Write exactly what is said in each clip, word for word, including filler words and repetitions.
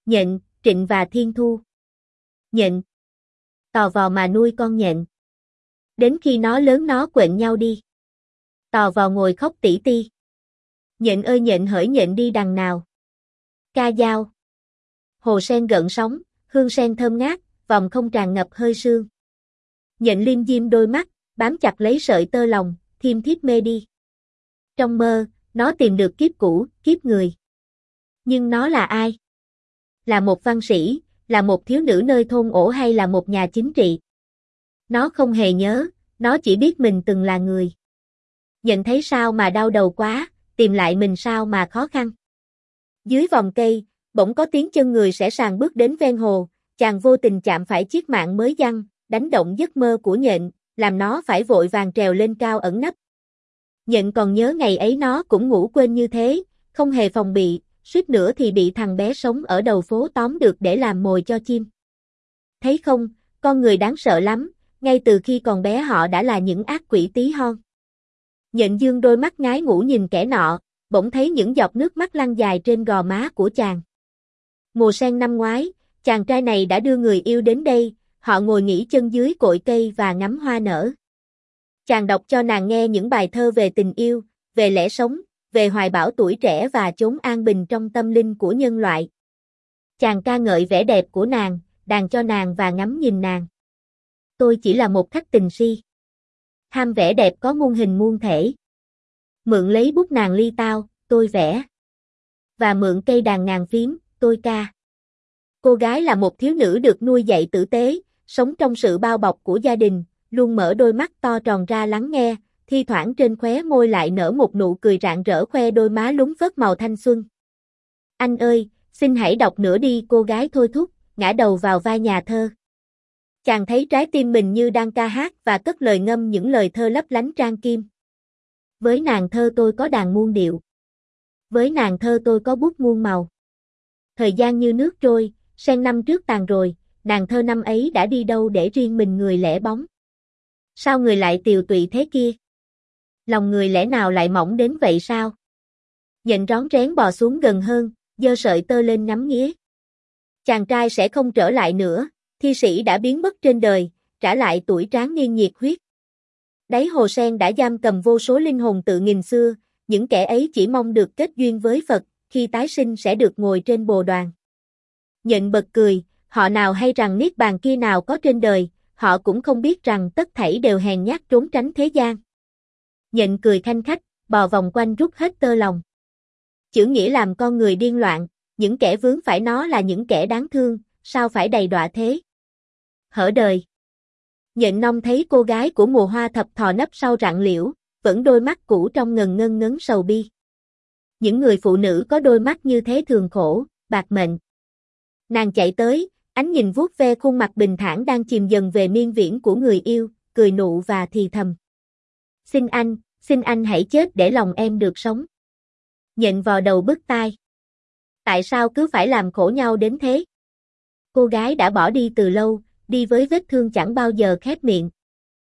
Nhện, Trịnh và Thiên Thu. Nhện. Tò vò mà nuôi con nhện. Đến khi nó lớn nó quện nhau đi. Tò vò ngồi khóc tỉ ti. Nhện ơi nhện hỡi nhện đi đằng nào. Ca dao. Hồ sen gợn sóng, hương sen thơm ngát, vòng không tràn ngập hơi sương. Nhện liêm diêm đôi mắt, bám chặt lấy sợi tơ lòng, thiêm thiếp mê đi. Trong mơ, nó tìm được kiếp cũ, kiếp người. Nhưng nó là ai? Là một văn sĩ, là một thiếu nữ nơi thôn ổ hay là một nhà chính trị? Nó không hề nhớ, nó chỉ biết mình từng là người. Nhận thấy sao mà đau đầu quá, tìm lại mình sao mà khó khăn. Dưới vòng cây, bỗng có tiếng chân người sẽ sàng bước đến ven hồ, chàng vô tình chạm phải chiếc mạng mới giăng, đánh động giấc mơ của nhện, làm nó phải vội vàng trèo lên cao ẩn nấp. Nhện còn nhớ ngày ấy nó cũng ngủ quên như thế, không hề phòng bị, suýt nữa thì bị thằng bé sống ở đầu phố tóm được để làm mồi cho chim. Thấy không, con người đáng sợ lắm, ngay từ khi còn bé họ đã là những ác quỷ tí hon. Nhện dương đôi mắt ngái ngủ nhìn kẻ nọ, bỗng thấy những giọt nước mắt lăn dài trên gò má của chàng. Mùa sen năm ngoái, chàng trai này đã đưa người yêu đến đây, họ ngồi nghỉ chân dưới cội cây và ngắm hoa nở. Chàng đọc cho nàng nghe những bài thơ về tình yêu, về lẽ sống, về hoài bão tuổi trẻ và chốn an bình trong tâm linh của nhân loại. Chàng ca ngợi vẻ đẹp của nàng, đàn cho nàng và ngắm nhìn nàng. Tôi chỉ là một khách tình si. Ham vẻ đẹp có muôn hình muôn thể. Mượn lấy bút nàng ly tao, tôi vẽ. Và mượn cây đàn ngàn phím, tôi ca. Cô gái là một thiếu nữ được nuôi dạy tử tế, sống trong sự bao bọc của gia đình, luôn mở đôi mắt to tròn ra lắng nghe, thi thoảng trên khóe môi lại nở một nụ cười rạng rỡ khoe đôi má lúng phớt màu thanh xuân. Anh ơi, xin hãy đọc nữa đi, cô gái thôi thúc, ngã đầu vào vai nhà thơ. Chàng thấy trái tim mình như đang ca hát và cất lời ngâm những lời thơ lấp lánh trang kim. Với nàng thơ tôi có đàn muôn điệu. Với nàng thơ tôi có bút muôn màu. Thời gian như nước trôi, sen năm trước tàn rồi, nàng thơ năm ấy đã đi đâu để riêng mình người lẻ bóng. Sao người lại tiều tụy thế kia? Lòng người lẽ nào lại mỏng đến vậy sao? Nhện rón rén bò xuống gần hơn, giơ sợi tơ lên ngắm nghía. Chàng trai sẽ không trở lại nữa, thi sĩ đã biến mất trên đời, trả lại tuổi tráng niên nhiệt huyết. Đáy hồ sen đã giam cầm vô số linh hồn tự nghìn xưa, những kẻ ấy chỉ mong được kết duyên với Phật, khi tái sinh sẽ được ngồi trên bồ đoàn. Nhện bật cười, họ nào hay rằng niết bàn kia nào có trên đời, họ cũng không biết rằng tất thảy đều hèn nhát trốn tránh thế gian. Nhện cười khanh khách, bò vòng quanh rút hết tơ lòng. Chữ nghĩa làm con người điên loạn, những kẻ vướng phải nó là những kẻ đáng thương, sao phải đầy đọa thế? Hở đời. Nhện nong thấy cô gái của mùa hoa thập thò nấp sau rặng liễu, vẫn đôi mắt cũ trong ngần ngân ngấn sầu bi. Những người phụ nữ có đôi mắt như thế thường khổ, bạc mệnh. Nàng chạy tới, ánh nhìn vuốt ve khuôn mặt bình thản đang chìm dần về miên viễn của người yêu, cười nụ và thì thầm. Xin anh, xin anh hãy chết để lòng em được sống. Nhện vò đầu bứt tai. Tại sao cứ phải làm khổ nhau đến thế? Cô gái đã bỏ đi từ lâu, đi với vết thương chẳng bao giờ khép miệng.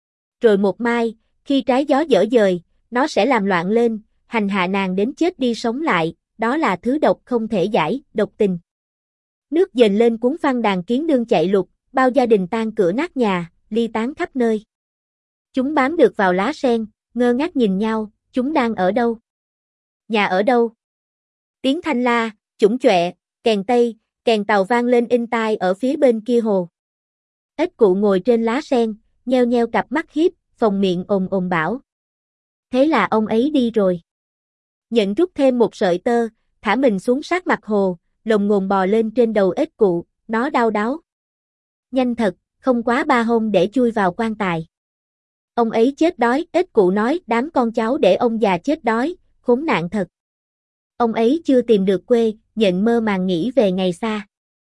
Rồi một mai, khi trái gió dở dời, nó sẽ làm loạn lên, hành hạ nàng đến chết đi sống lại, đó là thứ độc không thể giải, độc tình. Nước dền lên cuốn phăng đàn kiến đương chạy lục, bao gia đình tan cửa nát nhà, ly tán khắp nơi. Chúng bám được vào lá sen, ngơ ngác nhìn nhau, chúng đang ở đâu? Nhà ở đâu? Tiếng thanh la, chủng chọe, kèn tây, kèn tàu vang lên in tai ở phía bên kia hồ. Ếch cụ ngồi trên lá sen, nheo nheo cặp mắt hiếp, phồng miệng ồm ồm bảo. Thế là ông ấy đi rồi. Nhện rút thêm một sợi tơ, thả mình xuống sát mặt hồ, lồng ngồm bò lên trên đầu ếch cụ, nó đau đáu. Nhanh thật, không quá ba hôm để chui vào quan tài. Ông ấy chết đói, ếch cụ nói, đám con cháu để ông già chết đói, khốn nạn thật. Ông ấy chưa tìm được quê, nhện mơ màng nghĩ về ngày xa.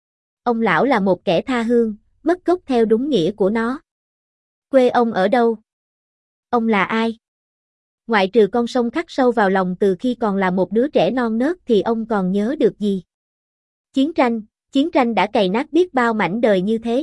Ông lão là một kẻ tha hương, mất gốc theo đúng nghĩa của nó. Quê ông ở đâu? Ông là ai? Ngoại trừ con sông khắc sâu vào lòng từ khi còn là một đứa trẻ non nớt thì ông còn nhớ được gì? Chiến tranh, chiến tranh đã cày nát biết bao mảnh đời như thế.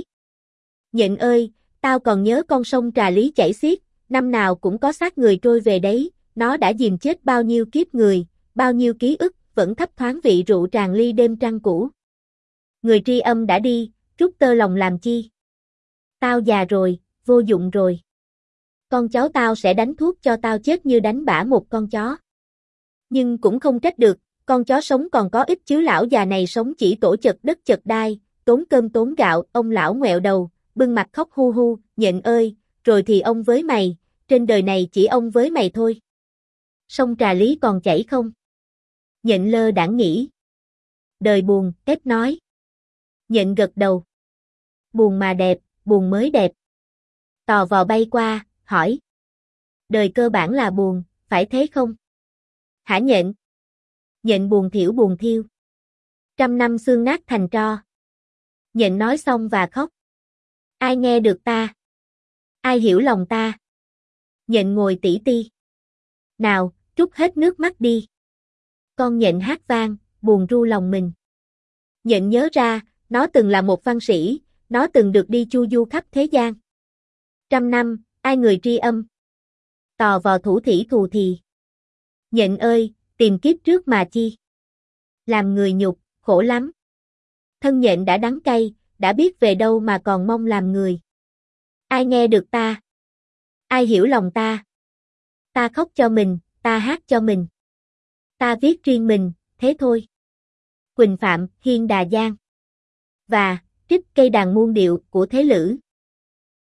Nhện ơi, tao còn nhớ con sông Trà Lý chảy xiết, năm nào cũng có xác người trôi về đấy, nó đã dìm chết bao nhiêu kiếp người, bao nhiêu ký ức, vẫn thấp thoáng vị rượu tràn ly đêm trăng cũ. Người tri âm đã đi, rút tơ lòng làm chi? Tao già rồi, vô dụng rồi. Con cháu tao sẽ đánh thuốc cho tao chết như đánh bả một con chó. Nhưng cũng không trách được, con chó sống còn có ích chứ lão già này sống chỉ tổ chật đất chật đai, tốn cơm tốn gạo, ông lão ngoẹo đầu, bưng mặt khóc hu hu, Nhện ơi, rồi thì ông với mày, trên đời này chỉ ông với mày thôi. Sông Trà Lý còn chảy không? Nhện lơ đãng nghĩ. Đời buồn, Tép nói. Nhện gật đầu. Buồn mà đẹp, buồn mới đẹp. Tò vò bay qua, hỏi. Đời cơ bản là buồn, phải thế không? Hả Nhện? Nhện buồn thiểu buồn thiêu. Trăm năm xương nát thành tro. Nhện nói xong và khóc. Ai nghe được ta? Ai hiểu lòng ta? Nhện ngồi tỉ ti. Nào, trút hết nước mắt đi. Con nhện hát vang, buồn ru lòng mình. Nhện nhớ ra, nó từng là một văn sĩ, nó từng được đi chu du khắp thế gian. Trăm năm, ai người tri âm? Tò vò thủ thỉ thù thì. Nhện ơi, tìm kiếp trước mà chi? Làm người nhục, khổ lắm. Thân nhện đã đắng cay, đã biết về đâu mà còn mong làm người. Ai nghe được ta? Ai hiểu lòng ta? Ta khóc cho mình, ta hát cho mình. Ta viết riêng mình, thế thôi. Quỳnh Phạm, Hiên Đà Giang. Và, trích cây đàn muôn điệu của Thế Lữ.